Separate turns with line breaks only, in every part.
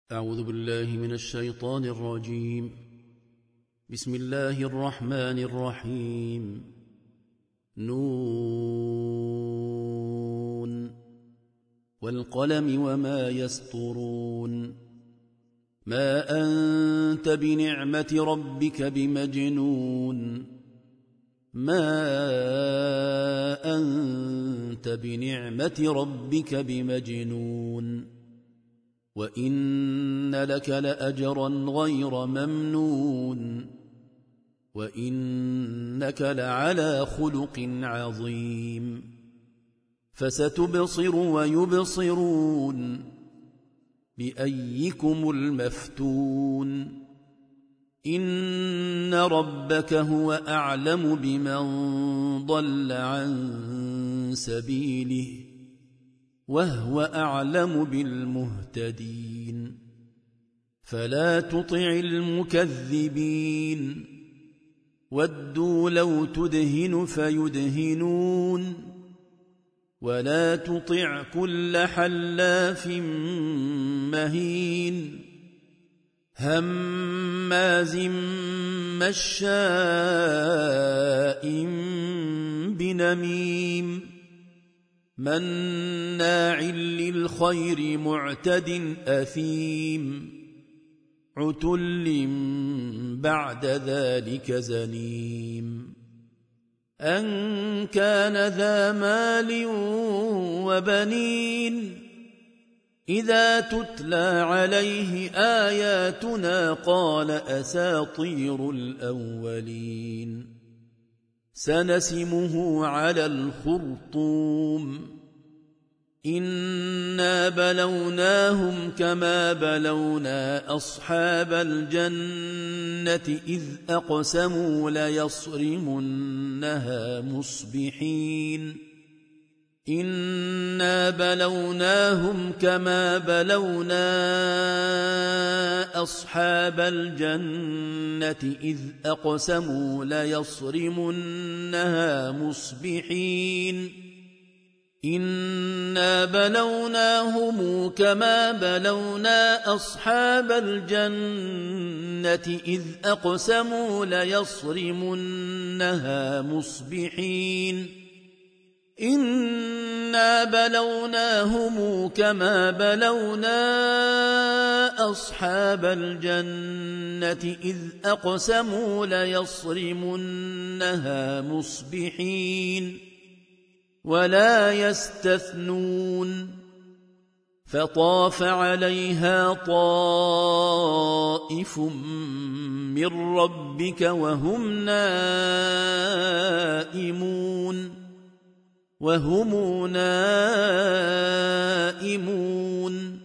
أعوذ بالله من الشيطان الرجيم. بسم الله الرحمن الرحيم. نون والقلم وما يسطرون. ما أنت بنعمة ربك بمجنون. ما أنت بنعمة ربك بمجنون. وإن لك لأجرا غير ممنون. وإنك لعلى خلق عظيم. فستبصر ويبصرون بأيكم المفتون. إن ربك هو أعلم بمن ضل عن سبيله وهو أعلم بالمهتدين. فلا تطع المكذبين. ودوا لو تدهن فيدهنون. ولا تطع كل حلاف مهين هماز مشاء بنميم مناع للخير معتد أثيم عتل بعد ذلك زنيم. أن كان ذا مال وبنين إذا تتلى عليه آياتنا قال أساطير الأولين. سنسمه على الخرطوم. إنا بلوناهم كما بلونا أصحاب الجنة إذ أقسموا ليصرمنها مصبحين. إنا بلوناهم كما بلونا أصحاب الجنة إذ أقسموا ليصرمنها مصبحين. إنا بلوناهم كما بلونا أصحاب الجنة إذ أقسموا ليصرمنها مصبحين. إنا بلوناهم كما بلونا أصحاب الجنة إذ أقسموا ليصرمنها مصبحين. ولا يستثنون. فطاف عليها طائف من ربك وهم نائمون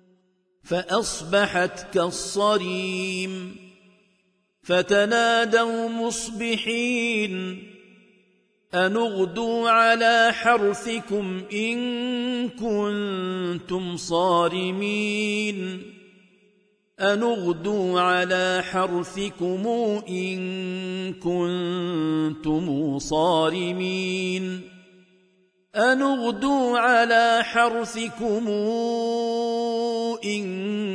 فأصبحت كالصريم. فتنادوا مصبحين أن اغدوا على حرثكم إن كنتم صارمين. أن اغدوا على حرثكم إن كنتم صارمين. أن اغدوا على حرثكم إن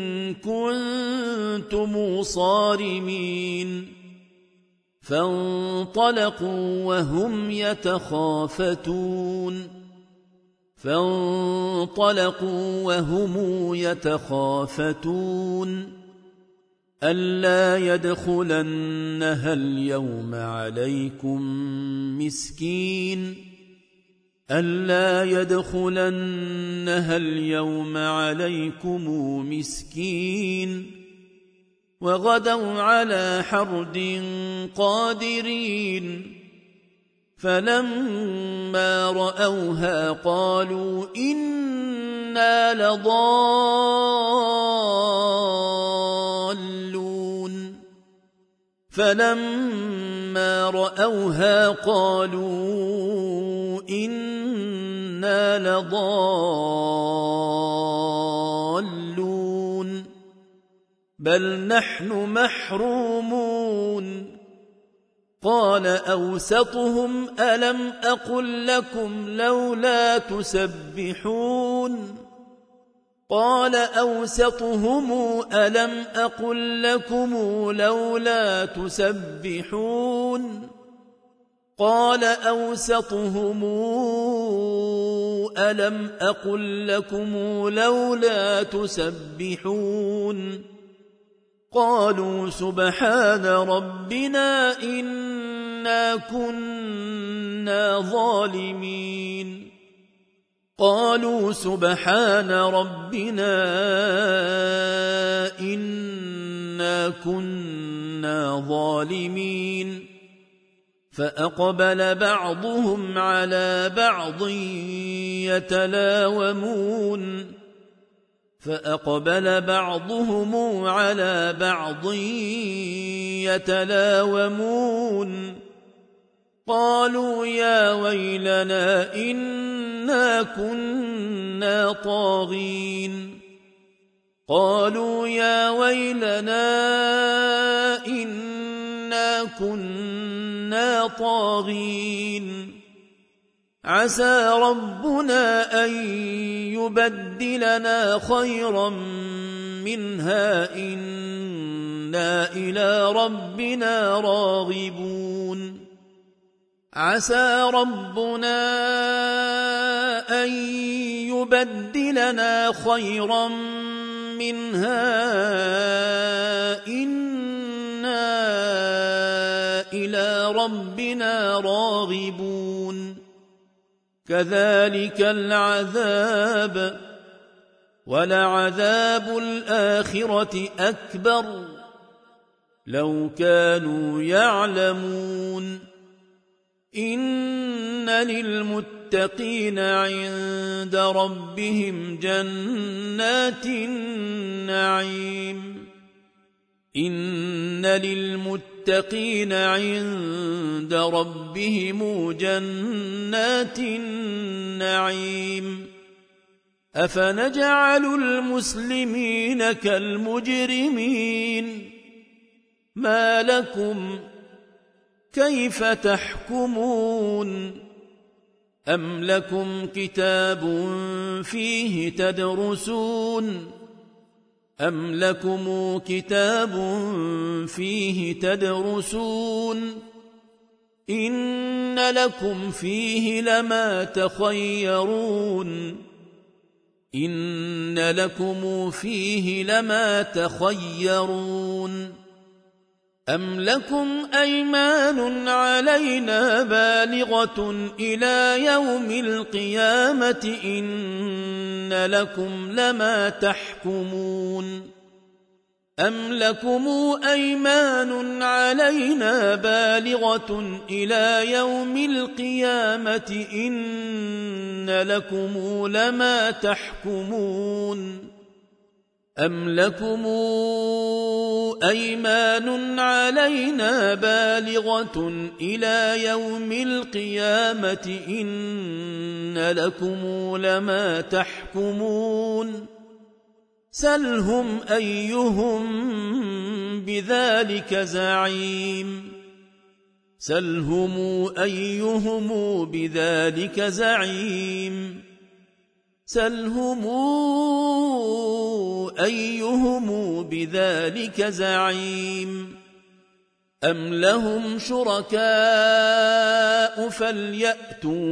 كنتم صارمين. فانطلقوا وهم يتخافتون ألا يدخلنها اليوم عليكم مسكين. وغدوا على حرد قادرين. فلما رأوها قالوا إنا لضالون بل نحن محرومون. قال أوسطهم ألم أقل لكم لولا تسبحون قال أوسطهم ألم أقل لكم لولا تسبحون قال أوسطهم ألم أقل لكم لولا تسبحون قالوا سبحان ربنا إنا كنا ظالمين قالوا سبحان ربنا إنا كنا ظالمين فأقبل بعضهم على بعض يتلاومون قالوا يا ويلنا إنا كنا طاغين قالوا يا ويلنا إنا كنا طاغين عسى ربنا أن يبدلنا خيرا منها إنا إلى ربنا راغبون عسى ربنا أن يبدلنا خيرا منها إنا إلى ربنا راغبون كذلك العذاب ولعذاب الآخرة أكبر لو كانوا يعلمون إن للمتقين عند ربهم جنات النعيم إن للمتقين عند ربهم جنات النعيم أفنجعل المسلمين كالمجرمين ما لكم كيف تحكمون أم لكم كتاب فيه تدرسون إن لكم فيه لما تخيرون أم لكم أيمان علينا بالغة إلى يوم القيامة إن لكم لما تحكمون أم لكم أيمان علينا بالغة إلى يوم القيامة إن لكم لما تحكمون أم لكم أيمان علينا بالغة إلى يوم القيامة إن لكم لما تحكمون سلهم أيهم بذلك زعيم أم لهم شركاء فليأتوا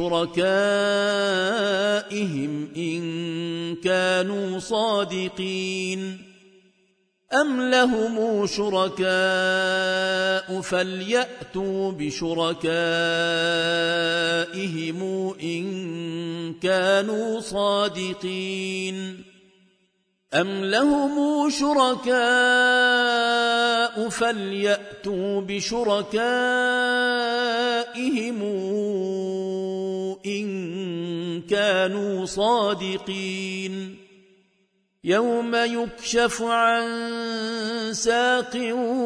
بشركائهم إن كانوا صادقين يوم يكشف عن ساق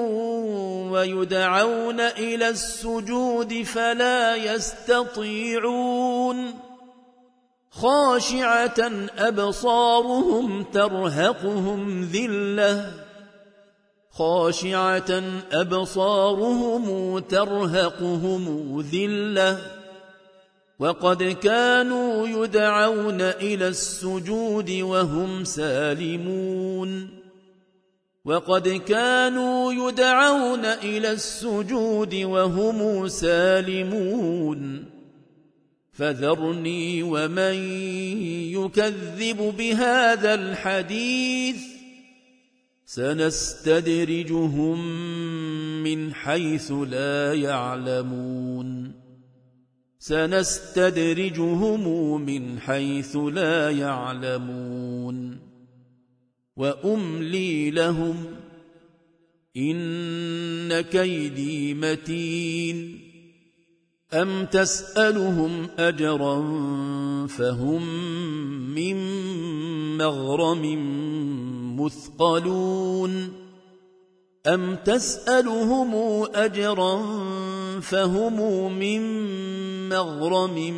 ويدعون إلى السجود فلا يستطيعون خاشعة أبصارهم ترهقهم ذلة وقد كانوا يدعون إلى السجود وهم سالمون وقد كانوا يدعون إلى السجود وهم سالمون فذرني ومن يكذب بهذا الحديث سنستدرجهم من حيث لا يعلمون سنستدرجهم من حيث لا يعلمون وأملي لهم إن كيدي متين أم تسألهم أجرا فهم من مغرم مثقلون أم تسألهم أجرا فهم من مغرم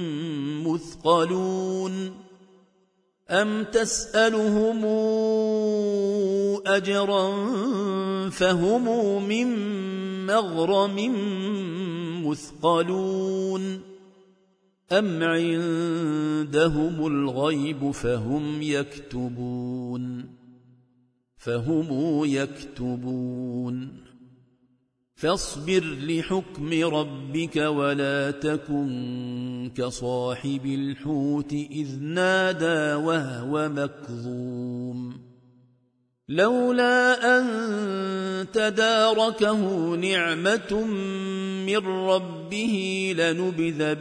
مثقلون أم تسألهم أجرا فهم من مغرم مثقلون أم عندهم الغيب فهم يكتبون فاصبر لحكم ربك ولا تكن كصاحب الحوت إذ نادى وهو مكظوم لولا أن تداركه نعمة من ربه لنبذ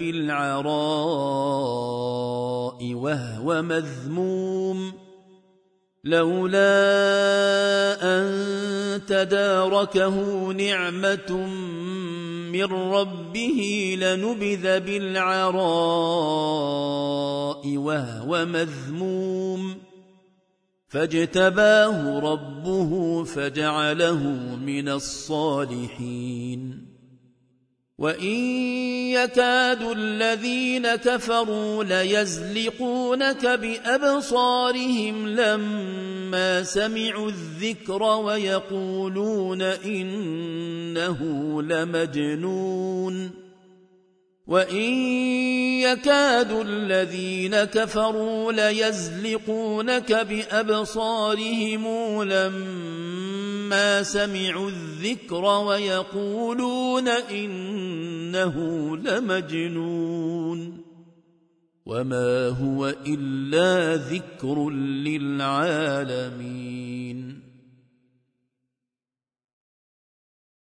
بالعراء وهو مذموم لولا أن تداركه نعمة من ربه لنبذ بالعراء وهو مذموم فاجتباه ربه فجعله من الصالحين وإن يكاد الذين كفروا ليزلقونك بأبصارهم لما سمعوا الذكر ويقولون إنه لمجنون وإن يكاد الذين كفروا ليزلقونك بأبصارهم لما سمعوا الذكر ويقولون إنه لمجنون وما هو إلا ذكر للعالمين